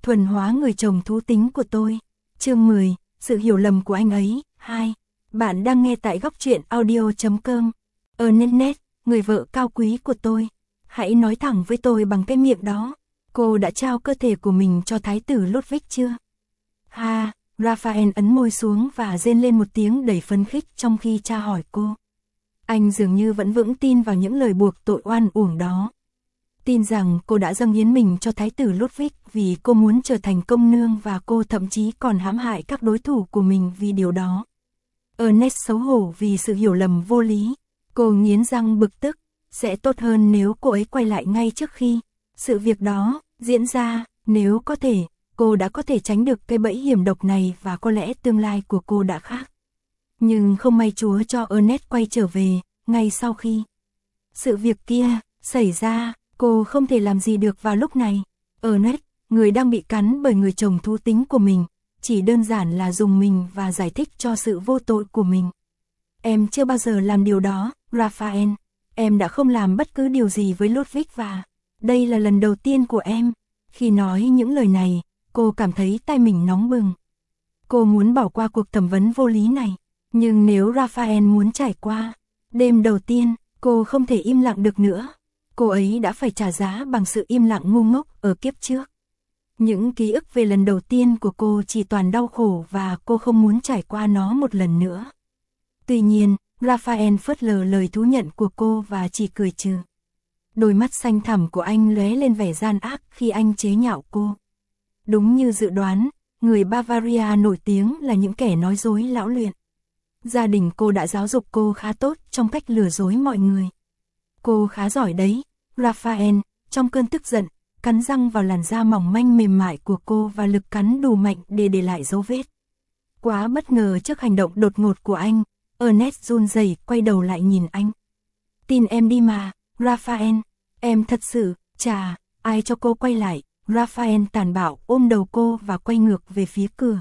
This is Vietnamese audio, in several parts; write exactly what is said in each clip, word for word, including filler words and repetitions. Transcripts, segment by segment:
thuần hóa người chồng thú tính của tôi. Chương mười, sự hiểu lầm của anh ấy. hai. Bạn đang nghe tại góc truyện audio chấm com. Ernest, người vợ cao quý của tôi. Hãy nói thẳng với tôi bằng cái miệng đó. Cô đã trao cơ thể của mình cho thái tử Ludwig chưa? Ha, Raphael ấn môi xuống và rên lên một tiếng đầy phấn khích trong khi cha hỏi cô. Anh dường như vẫn vững tin vào những lời buộc tội oan uổng đó. Tin rằng cô đã dâng hiến mình cho thái tử Ludwig vì cô muốn trở thành công nương và cô thậm chí còn hãm hại các đối thủ của mình vì điều đó. Ernest xấu hổ vì sự hiểu lầm vô lý. Cô nghiến răng bực tức. Sẽ tốt hơn nếu cô ấy quay lại ngay trước khi sự việc đó diễn ra. Nếu có thể, cô đã có thể tránh được cái bẫy hiểm độc này và có lẽ tương lai của cô đã khác. Nhưng không may Chúa cho Ernest quay trở về, ngay sau khi sự việc kia xảy ra, cô không thể làm gì được vào lúc này. Ernest, người đang bị cắn bởi người chồng thú tính của mình, chỉ đơn giản là dùng mình và giải thích cho sự vô tội của mình. Em chưa bao giờ làm điều đó, Raphael. Em đã không làm bất cứ điều gì với Ludwig và đây là lần đầu tiên của em. Khi nói những lời này, cô cảm thấy tay mình nóng bừng. Cô muốn bỏ qua cuộc thẩm vấn vô lý này, nhưng nếu Raphael muốn trải qua đêm đầu tiên, cô không thể im lặng được nữa. Cô ấy đã phải trả giá bằng sự im lặng ngu ngốc ở kiếp trước. Những ký ức về lần đầu tiên của cô chỉ toàn đau khổ và cô không muốn trải qua nó một lần nữa. Tuy nhiên, Raphael phớt lờ lời thú nhận của cô và chỉ cười trừ. Đôi mắt xanh thẳm của anh lóe lên vẻ gian ác khi anh chế nhạo cô. Đúng như dự đoán, người Bavaria nổi tiếng là những kẻ nói dối lão luyện. Gia đình cô đã giáo dục cô khá tốt trong cách lừa dối mọi người. Cô khá giỏi đấy, Raphael, trong cơn tức giận, cắn răng vào làn da mỏng manh mềm mại của cô và lực cắn đủ mạnh để để lại dấu vết. Quá bất ngờ trước hành động đột ngột của anh, Ernest run rẩy quay đầu lại nhìn anh. Tin em đi mà, Raphael, em thật sự, chà, ai cho cô quay lại, Raphael tàn bạo ôm đầu cô và quay ngược về phía cửa.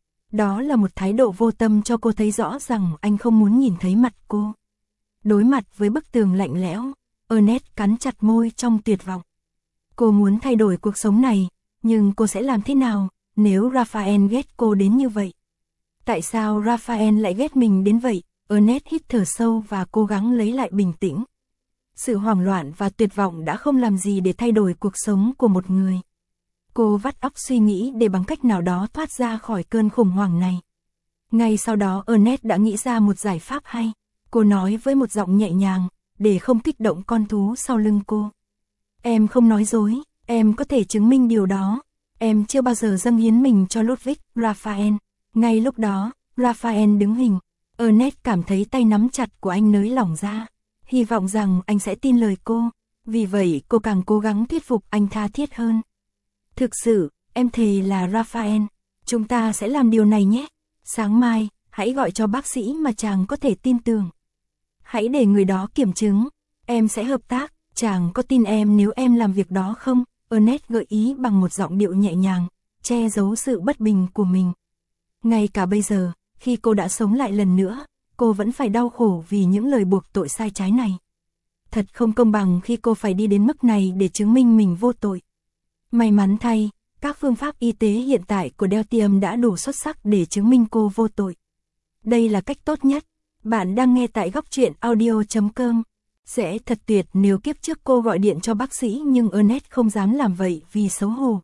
Đó là một thái độ vô tâm cho cô thấy rõ rằng anh không muốn nhìn thấy mặt cô. Đối mặt với bức tường lạnh lẽo, Ernest cắn chặt môi trong tuyệt vọng. Cô muốn thay đổi cuộc sống này, nhưng cô sẽ làm thế nào nếu Raphael ghét cô đến như vậy? Tại sao Raphael lại ghét mình đến vậy? Ernest hít thở sâu và cố gắng lấy lại bình tĩnh. Sự hoảng loạn và tuyệt vọng đã không làm gì để thay đổi cuộc sống của một người. Cô vắt óc suy nghĩ để bằng cách nào đó thoát ra khỏi cơn khủng hoảng này. Ngay sau đó Ernest đã nghĩ ra một giải pháp hay. Cô nói với một giọng nhẹ nhàng, để không kích động con thú sau lưng cô. Em không nói dối, em có thể chứng minh điều đó. Em chưa bao giờ dâng hiến mình cho Ludwig, Raphael. Ngay lúc đó, Raphael đứng hình. Ernest cảm thấy tay nắm chặt của anh nới lỏng ra. Hy vọng rằng anh sẽ tin lời cô. Vì vậy cô càng cố gắng thuyết phục anh tha thiết hơn. Thực sự, em thề là Raphael. Chúng ta sẽ làm điều này nhé. Sáng mai, hãy gọi cho bác sĩ mà chàng có thể tin tưởng. Hãy để người đó kiểm chứng. Em sẽ hợp tác. Chàng có tin em nếu em làm việc đó không? Ernest gợi ý bằng một giọng điệu nhẹ nhàng, che giấu sự bất bình của mình. Ngay cả bây giờ, khi cô đã sống lại lần nữa, cô vẫn phải đau khổ vì những lời buộc tội sai trái này. Thật không công bằng khi cô phải đi đến mức này để chứng minh mình vô tội. May mắn thay, các phương pháp y tế hiện tại của Deltium đã đủ xuất sắc để chứng minh cô vô tội. Đây là cách tốt nhất. Bạn đang nghe tại góc truyện audio chấm com. Sẽ thật tuyệt nếu kiếp trước cô gọi điện cho bác sĩ nhưng Ernest không dám làm vậy vì xấu hổ.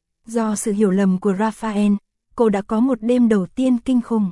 Do sự hiểu lầm của Raphael, cô đã có một đêm đầu tiên kinh khủng.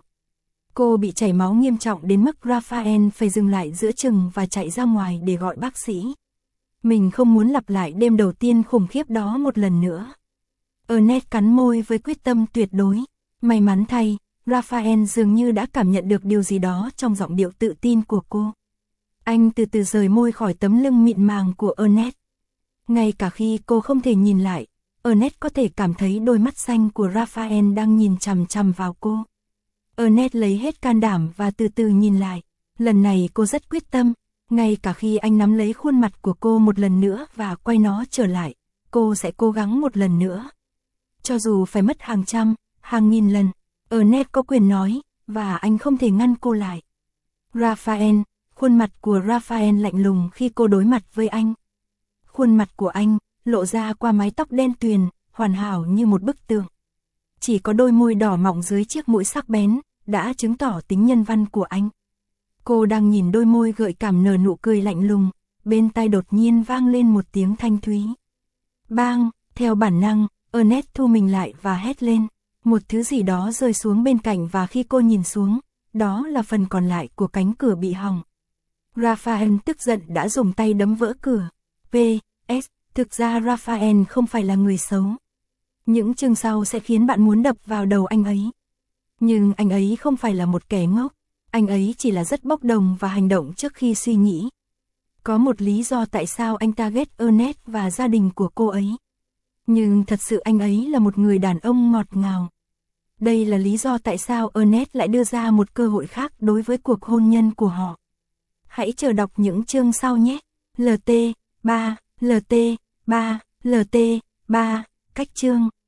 Cô bị chảy máu nghiêm trọng đến mức Raphael phải dừng lại giữa chừng và chạy ra ngoài để gọi bác sĩ. Mình không muốn lặp lại đêm đầu tiên khủng khiếp đó một lần nữa. Ernest cắn môi với quyết tâm tuyệt đối. May mắn thay, Raphael dường như đã cảm nhận được điều gì đó trong giọng điệu tự tin của cô. Anh từ từ rời môi khỏi tấm lưng mịn màng của Ernest. Ngay cả khi cô không thể nhìn lại, Ernest có thể cảm thấy đôi mắt xanh của Raphael đang nhìn chằm chằm vào cô. Ernest lấy hết can đảm và từ từ nhìn lại. Lần này cô rất quyết tâm, ngay cả khi anh nắm lấy khuôn mặt của cô một lần nữa và quay nó trở lại, cô sẽ cố gắng một lần nữa. Cho dù phải mất hàng trăm, hàng nghìn lần, Ernest có quyền nói, và anh không thể ngăn cô lại. Raphael, khuôn mặt của Raphael lạnh lùng khi cô đối mặt với anh. Khuôn mặt của anh, lộ ra qua mái tóc đen tuyền, hoàn hảo như một bức tượng. Chỉ có đôi môi đỏ mọng dưới chiếc mũi sắc bén, đã chứng tỏ tính nhân văn của anh. Cô đang nhìn đôi môi gợi cảm nở nụ cười lạnh lùng, bên tai đột nhiên vang lên một tiếng thanh thúy. Bang, theo bản năng, Ernest thu mình lại và hét lên. Một thứ gì đó rơi xuống bên cạnh và khi cô nhìn xuống, đó là phần còn lại của cánh cửa bị hỏng. Raphael tức giận đã dùng tay đấm vỡ cửa. pê ét. Thực ra Raphael không phải là người xấu. Những chương sau sẽ khiến bạn muốn đập vào đầu anh ấy. Nhưng anh ấy không phải là một kẻ ngốc. Anh ấy chỉ là rất bốc đồng và hành động trước khi suy nghĩ. Có một lý do tại sao anh ta ghét Ernest và gia đình của cô ấy. Nhưng thật sự anh ấy là một người đàn ông ngọt ngào. Đây là lý do tại sao Ernest lại đưa ra một cơ hội khác đối với cuộc hôn nhân của họ. Hãy chờ đọc những chương sau nhé. lờ tê ba, lờ tê ba, lờ tê ba, cách chương.